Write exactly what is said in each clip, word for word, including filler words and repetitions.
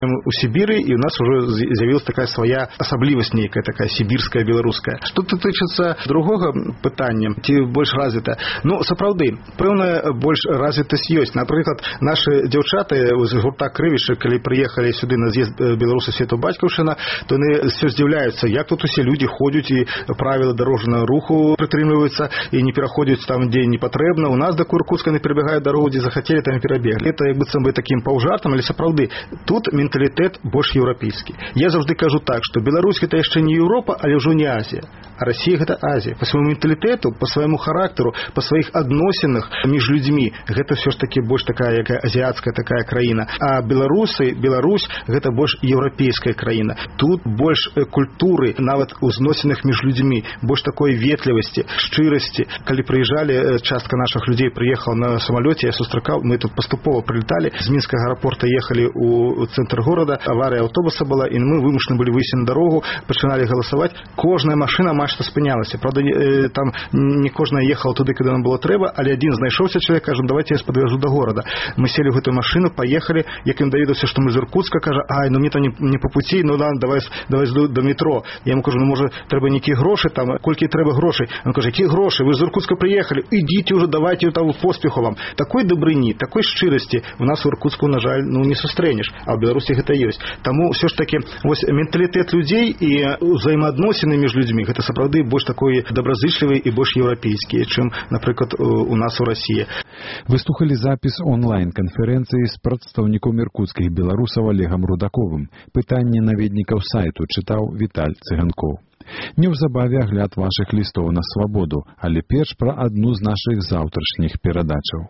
у Сібіры, і ў нас уже з'явілася такая свая асаблівасць нейкая, такая сібірская, беларуская. Што тычыцца другога пытання, ці больш развіта? Ну, сапраўды, пэўная больш развітасць ёсць. Напрыклад, нашы дзяўчаты з гурта «Крывішчы», калі прыехалі сюды на з'езд беларуса свету бацькаўшчына, то яны все здзіўляюцца, як тут усе людзі ходзяць і правілы дарожнага руху прытрымліваюцца і не пераходзяць там, дзе не патрэбна. У нас да Иркутска не перабягаюць дарогу, дзе захацелі, там і перабеглі. Это як быццам бы такім паўжартам, але сапраўды тут менталітэт больш еўрапейскі. Я заўжды кажу так, што Беларусь гэта яшчэ не Еўропа, але ўжо не Азія. А Расія гэта Азія. Па свайму менталітэту, па свайму характару, па сваіх адносінах між людзьмі гэта все ж таки больш такая, якая азіяцкая такая краіна. А беларусы, Беларусь гэта больш еўрапейская краіна. Тут больш культуры, нават у зносінах між людзьмі, больш такой ветлівасці, шчырасці. Калі прыязджалі, частка нашых людзей прыехала на самалёце, я сустракаў, мы тут паступова прылеталі, з мінскага аэрапорта ехалі у цэнтр горада, авария автобуса была, и мы вымушаны были выйти на дорогу, начинали голосовать. Каждая машина майже спынялась. Правда, там не каждая ехала туда, когда нам было треба, але один знайшовся человек, кажем, давайте я вас подвезу до города. Мы сели в эту машину, поехали, як им доведался, что мы из Иркутска, каже, ай, ну мне то не, не по пути, ну ладно, давай, давай до, до метро. Я ему кажу, ну може треба які гроші, там, кольки треба грошей. Он каже, які гроші, ви з Иркутска приехали, идите уже, давайте там поспеху вам. Такой добрыні, такой шчырасці у нас в Иркутску, на жаль, ну не сустрэнеш, а в Беларусі гэта ёсць. Таму все ж таки вось менталітэт людзей і ўзаемаадносіны між людзьмі гэта сапраўды больш такой добразычлівы і больш еўрапейскі, чым, напрыклад, у нас у Расіі. Вы слухалі запіс онлайн-канферэнцыі з прадстаўніком иркутскіх беларусаў Олегам Рудаковым. Пытанне наведнікаў сайту чытаў Віталь Цыганкоў. Неўзабаве агляд вашых лістоў на свабоду, але перш пра адну з нашых заўтрашніх перадачаў.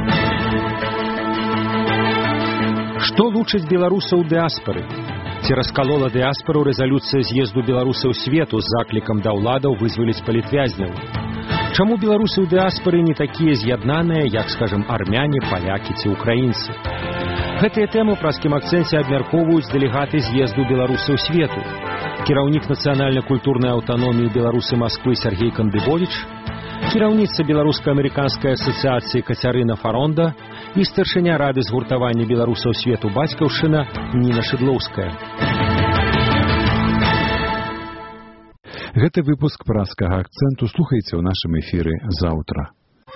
Што лучыць беларусаў дыаспары? Ці раскалола дыаспару рэзалюцыя з'езду беларусаў свету з заклікам да ўладаў вызваліць палітвязняў? Чаму беларусы ў дыаспары не такія з'яднаныя, як, скажам, армяне, палякі ці украінцы? Гэтыя тэмы праз кім-акцэнце абмяркоўваюць дэлегаты з'езду беларусаў свету. Кіраўнік нацыянальна-культурнай аўтаноміі беларусы Масквы Сергей Кандыбовіч, кіраўніца беларуска-амерыканскай асацыяцыі Кацярына Фаронда і старшыня рады згуртавання беларусаў свету бацькаўшчына Ніна Шыдлоўская. Гэты выпуск празкага акцэнту слухайце ў нашым эфіры заўтра.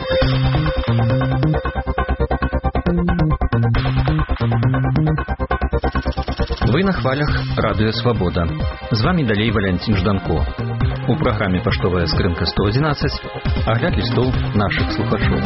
Вы на хвалях радыё Свабода. З вами далей Валянцін Жданко. У праграме «Паштовая скрынка сто адзінаццаць» агляд лістоў нашых слухачоў.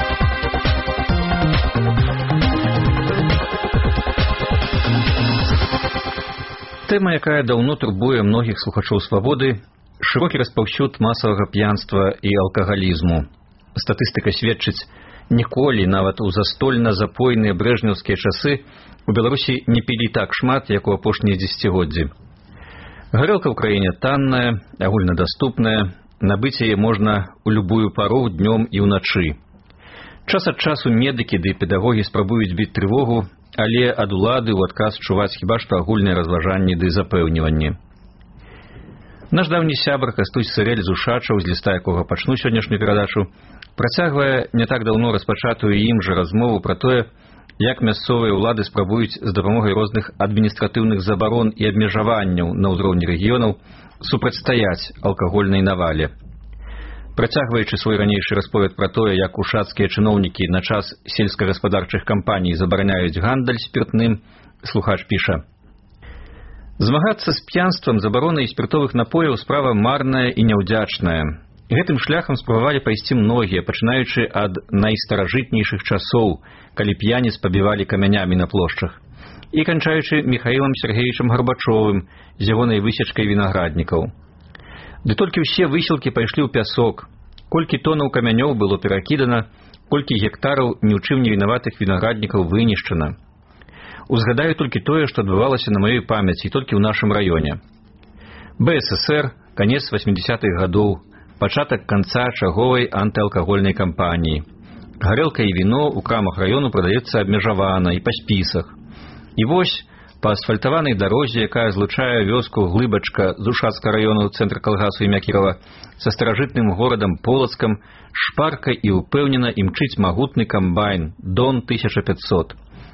Тэма, якая даўно турбуе многіх слухачоў «Свабоды» – шырокі распаўсюд масавага п'янства і алкагалізму. Статыстыка сведчыць, ніколі, нават у застольна-запойныя брэжнеўскія часы, у Беларусі не пілі так шмат, як у апошнія дзесяцігоддзі. Гарэлка ў краіне танная, агульнадаступная, набыць яе можна ў любую пару днём і ўначы. Час ад часу медыкі ды педагогі спрабуюць біць трывогу, але ад улады ў адказ чуваць хіба што агульныя разважанні ды запэўніванні. Наш даўні сябар Кастусь Сырэль з Ушачаў, з ліста якога пачну сённяшнюю перадачу, працягвае не так даўно распачатую ім жа размову пра тое, як мясцовыя ўлады спрабуюць з дапамогай розных адміністратыўных забарон і абмежаванняў на ўзроўні рэгіёнаў супрацьстаяць алкагольнай навале. Працягваючы свой ранейшы расповед пра тое, як ушацкія чыноўнікі на час сельскагаспадарчых кампаній забараняюць гандаль спіртным, слухач піша: «Змагацца з п'янствам, забаронай спіртовых напояў справа марная і няўдзячная. Гэтым шляхам спрабавалі пайсці многія, пачынаючы ад найстаражытнейшых часоў, калі п'яніц пабівалі камянямі на плошчах, і канчаючы Міхаілам Сергеевичам Гарбачовым з ягонай высечкай вінаграднікаў. Ды толькі ўсе высілкі пайшлі ў пясок, колькі тонаў камянёў было перакідана, колькі гектараў ні ў чым не вінаватых вінаграднікаў вынішчана. Узгадаю толькі тое, што адбывалася на маёй памяці толькі ў нашым раёне. БССР, канец васьмідзясятых гадоў, пачатак канца чарговай антыалкагольнай кампаніі. Гарэлка і віно ў крамах раёну прадаецца абмежавана і па спісах. І вось, па асфальтаванай дарозе, якая злучае вёску Глыбачка з Ушацкага раёну, цэнтр калгасу імя Кірова, са старажытным горадам Полацкам, шпарка і ўпэўнена імчыць магутны камбайн Дон тысяча пятьсот.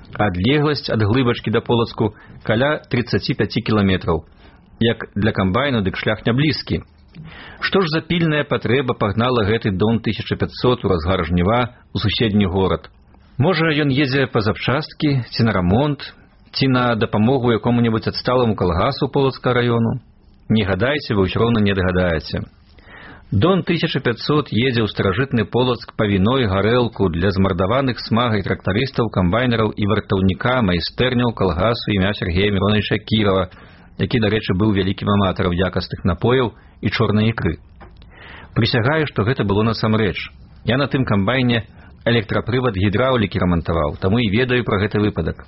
Адлегласць ад Глыбачкі да Полацку каля тридцать пять кіламетраў. Як для камбайну, дык шлях не блізкі. Што ж за пільная патрэба пагнала гэты Дон тысяча пятьсот у разгар жніва ў суседні горад? Можа, ён едзе па запчасткі, ці на рамонт, ці на дапамогу якому-небудзь адсталаму калгасу Полацкага раёну? Не гадайце, вы ўсё роўна не дагадаеце. Дон тысяча пятьсот едзе ў старажытны Полацк па віно і гарэлку для змардаваных смагай трактарыстаў, камбайнераў і вартаўніка майстэрняў калгасу імя Сергея Мироновича Кірова, які, дарэчы, быў вялікім аматарам якасных напояў і чорнай ікры. Прысягаю, што гэта было насамрэч. Я на тым камбайне электрапрывад гідраўлікі рамантаваў, таму і ведаю пра гэты выпадак.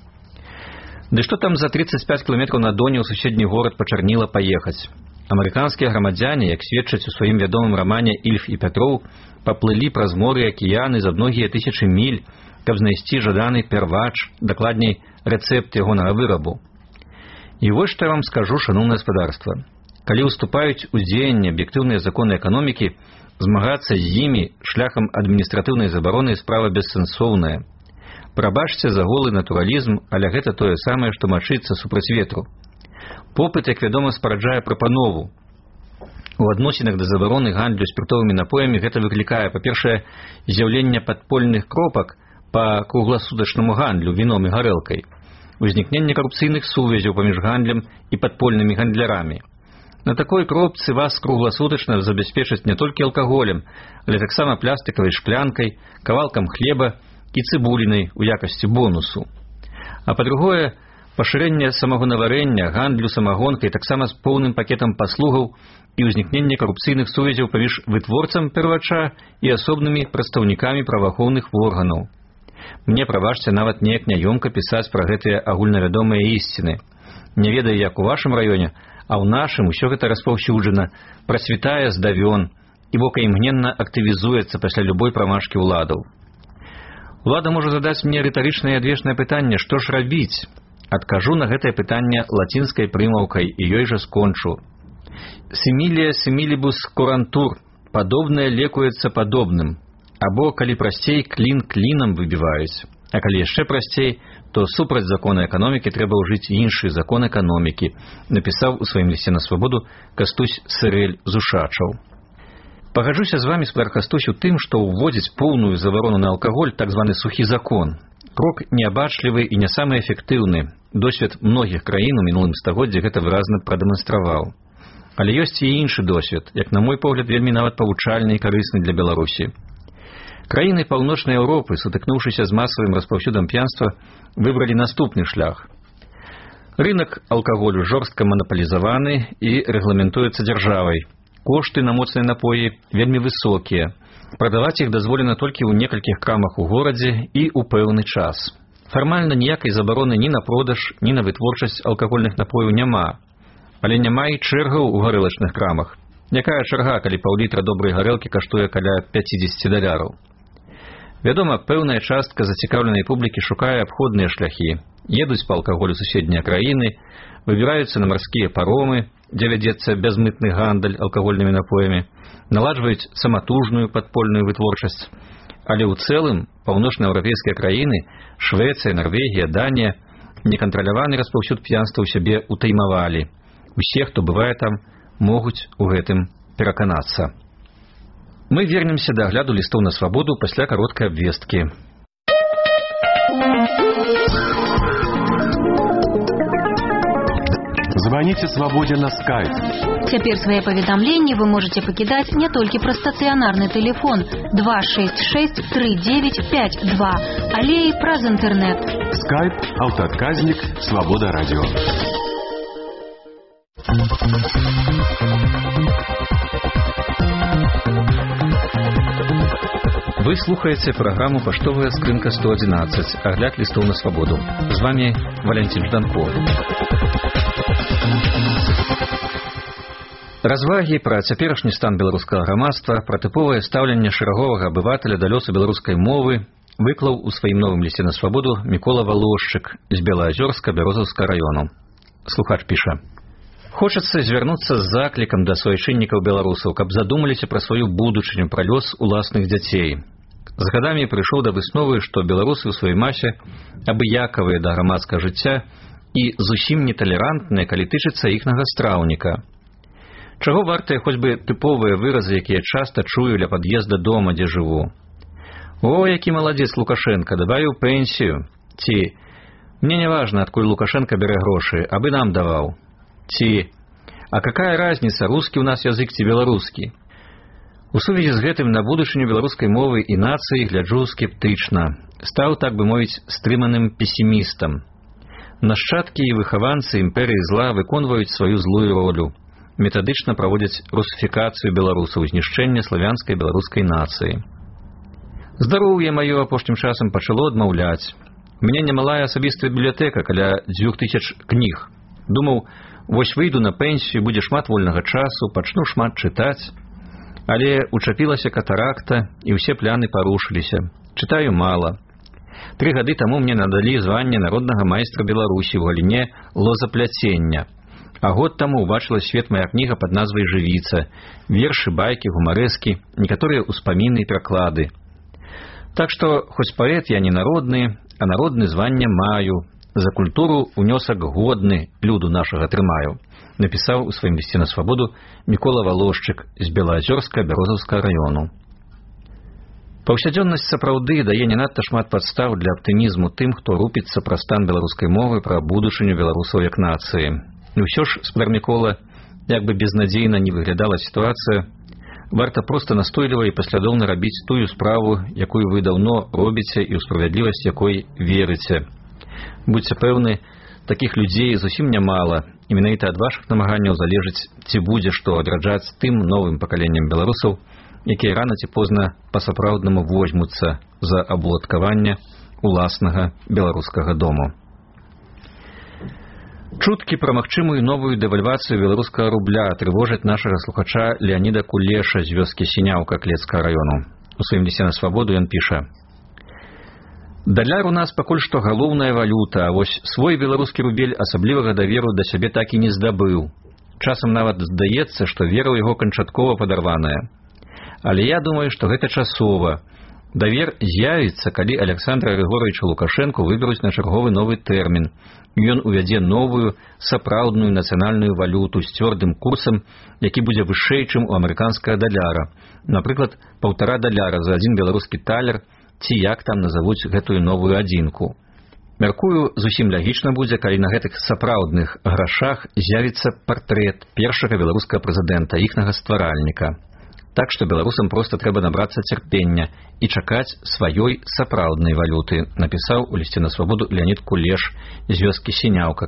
Ды што там за тридцать пять кіламетраў на Доне ў суседні горад пачарніла паехаць? Амерыканскія грамадзяне, як сведчаць у сваім вядомым рамане «Ільф і Пятроў», паплылі праз моры і акіяны за многія тысячы міль, каб знайсці жаданы первач, дакладней, рэцэпт ягонага вырабу. І вось што я вам скажу, шаноўнае гаспадарства. Калі ўступаюць у дзеянне аб'ектыўныя законы эканомікі, змагацца з імі шляхам адміністратыўнай забароны справа бессэнсоўная. Прабачце за голы натуралізм, але гэта тое самае, што мачыцца супраць ветру. Попыт, як вядома, спараджае прапанову. У адносінах да забароны гандлю спіртовымі напоямі гэта выклікае, па-першае, з'яўленне падпольных кропак па кругласутачнаму гандлю віном і гарэлкай, узнікненне карупцыйных сувязяў паміж гандлем і падпольнымі гандлярамі. На такой кропцы вас кругласутачна забяспечаць не толькі алкаголем, але таксама пластыкавай шклянкай, кавалкам хлеба і цыбулінай у якасці бонусу. А па-другое, пашырэнне самагонаварэння, гандлю самагонкай таксама з поўным пакетам паслугаў і ўзнікненне карупцыйных сувязяў паміж вытворцам первача і асобнымі прадстаўнікамі праваахоўных органаў. Мне, прабачце, нават неяк няёмка пісаць пра гэтыя агульнавядомыя ісціны. Не ведаю, як у вашым раёне, а ў нашым усё гэта распаўсюджана, працвітае здавён, і бока імгненна актывізуецца пасля любой прамашкі ўладаў. Улада можа задаць мне рытарычнае адвечнае пытанне, што ж рабіць? Адкажу на гэтае пытанне лацінскай прымаўкай і ёй жа скончу. Сімілія сімілібус курантур, падобнае лекуецца падобным. Або, калі прасцей, клін клінам выбіваюць. А калі яшчэ прасцей, то супраць закона эканомікі трэба ўжыць іншы закон эканомікі, напісаў у сваім лісце на свабоду Кастусь Сырэль з Ушачаў. Пагаджуся з вамі, спадар Кастусь, у тым, што ўводзіць поўную забарону на алкаголь, так званы сухі закон. Крок неабачлівы і не самы эфектыўны. Досвед многіх краін у мінулым стагоддзі гэта выразна прадэманстраваў. Але ёсць і іншы досвед, як на мой погляд, вельмі нават павучальны і карысны для Беларусі. Краіны Паўночнай Еўропы, сутыкнуўшыся з масавым распаўсюдам п'янства, выбралі наступны шлях. Рынак алкаголю жорстка манапалізаваны і рэгламентуецца дзяржавай. Кошты на моцныя напоі вельмі высокія. Прадаваць іх дазволена толькі ў некалькіх крамах у горадзе і ў пэўны час. Фармальна ніякай забароны ні на продаж, ні на вытворчасць алкагольных напояў няма. Але няма і чэргаў у гарэлачных крамах. Якая чарга, калі паўлітра добрай гарэлкі каштуе каля пятьдесят даляраў? Вядома, пэўная частка зацікаўленай публікі шукае абходныя шляхі. Едуць па алкаголю суседнія краіны, выбіраюцца на марскія паромы, дзе вядзецца бязмытны гандаль алкагольнымі напоямі, наладжваюць саматужную падпольную вытворчасць. Але ў цэлым паўночнаеўрапейскія краіны, Швецыя, Нарвегія, Данія, некантраляваны распаўсюд п'янства ў сябе утаймавалі. Усе, хто бывае там, могуць у гэтым пераканацца. Мы вернемся да агляду лістоў на свабоду пасля кароткай абвесткі. Звоните «Свободе» на скайп. Цяпер свае паведамленні вы можете пакідаць не толькі праз стацыянарны тэлефон два шесть шесть три девять пять два, але і праз інтэрнэт. Скайп, аўтаадказнік, «Свобода» радио. Вы слухаеце праграму «Паштовая скрынка сто одиннадцать», агляд лістоў на свабоду. З вами Валентин Жданков. Развагі пра цяперашні стан беларускага грамадства, пра тыповае стаўленне шэраговага абывателя да лёсу беларускай мовы выклаў у сваім новым лісце на свабоду Мікола Валошчык з Белаазёрска Бярозаўскага раёну. Слухач піша: «Хочацца звярнуцца з заклікам да суайчыннікаў беларусаў, каб задумаліся пра сваю будучыню, пра лёс уласных дзяцей. з гадамі прыйшоў да высновы, што беларусы ў сваёй масе абыякавыя да грамадскага жыцця і зусім неталерантныя, калі тычыцца іхнага страўніка. Чаго вартыя хоць бы тыповыя выразы, якія часта чую ля пад'езда дома, дзе жыву. О, які маладзец Лукашенко, дабавіў пенсію. Ці мне не важно, адкуль Лукашенко бярэ грошы, абы нам даваў. Ці а какая разница, рускі ў нас язык ці беларускі? У сувязі з гэтым на будучыню беларускай мовы і нацыі гляджу скептычна. Стаў, так бы мовіць, стрыманым песімістам. Нашчадкі і выхаванцы імперыі зла выконваюць сваю злую ролю. Метадычна праводзяць русіфікацыю беларусаў, знішчэнне славянскай беларускай нацыі. Здароўе маё апошнім часам пачало адмаўляць. У мяне немалая асабістая бібліятэка, каля дзвюх тысяч кніг. Думаў, вось выйду на пенсію, будзе шмат вольнага часу, пачну шмат чытаць. Але учапілася катаракта, і ўсе пляны парушыліся. Чытаю мала. Тры гады таму мне надалі званне народнага майстра Беларусі ў галіне лозапляцення. А год таму ўбачыла свет мая кніга пад назвай «Жывіца». Вершы, байкі, гумарэскі, некаторыя ўспаміны і пераклады. Так што, хоць паэт я не народны, а народны званне маю. За культуру унёсак годны люду нашага трымаю, напісаў у сваім лісце на свабоду Мікола Валошчык з Белаазёрска Бярозаўскага раёну. Паўсядзённасць сапраўды дае не надта шмат падстаў для аптымізму тым, хто рупіцца пра стан беларускай мовы, пра будучыню беларусаў як нацыі. І ўсё ж, спадар Мікола, як бы безнадзейна не выглядала сітуацыя, варта проста настойліва і паслядоўна рабіць тую справу, якую вы даўно робіце і ў справядлівасць якой верыце. Будьце пэўны, такіх людзей зусім нямала, і менавіта ад вашых намаганняў залежыць, ці будзе што адраджаць тым новым пакаленням беларусаў, якія рана ці позна па-сапраўднаму возьмуцца за абуладкаванне уласнага беларускага дому. Чуткі пра магчымую новую дэвальвацыю беларускага рубля трывожаць нашага слухача Леаніда Кулеша з вёскі Сіняўка Клецкага раёну. У сваім лісце на свабоду ён піша: «Даляр у нас пакуль што галоўная валюта, а вось свой беларускі рубель асаблівага даверу да сябе так і не здабыў. Часам нават здаецца, што вера ў яго канчаткова падарваная. Але я думаю, што гэта часова. Давер з'явіцца, калі Александра Григоровича Лукашенко выберуць на чарговы новы тэрмін. Ён увядзе новую, сапраўдную нацыянальную валюту з цвёрдым курсам, які будзе вышэй, чым у амерыканскага даляра. Напрыклад, паўтара даляра за адзін беларускі талер, ці як там назавуць гэтую новую адзінку. Мяркую, зусім лягічна будзе, калі на гэтых сапраўдных грашах з'явіцца партрэт першага беларускага прэзідэнта, іхнага стваральніка. Так што беларусам проста трэба набрацца цярпення і чакаць сваёй сапраўднай валюты, напісаў у лісце на свабоду Леанід Кулеш з вёскі Сіняўка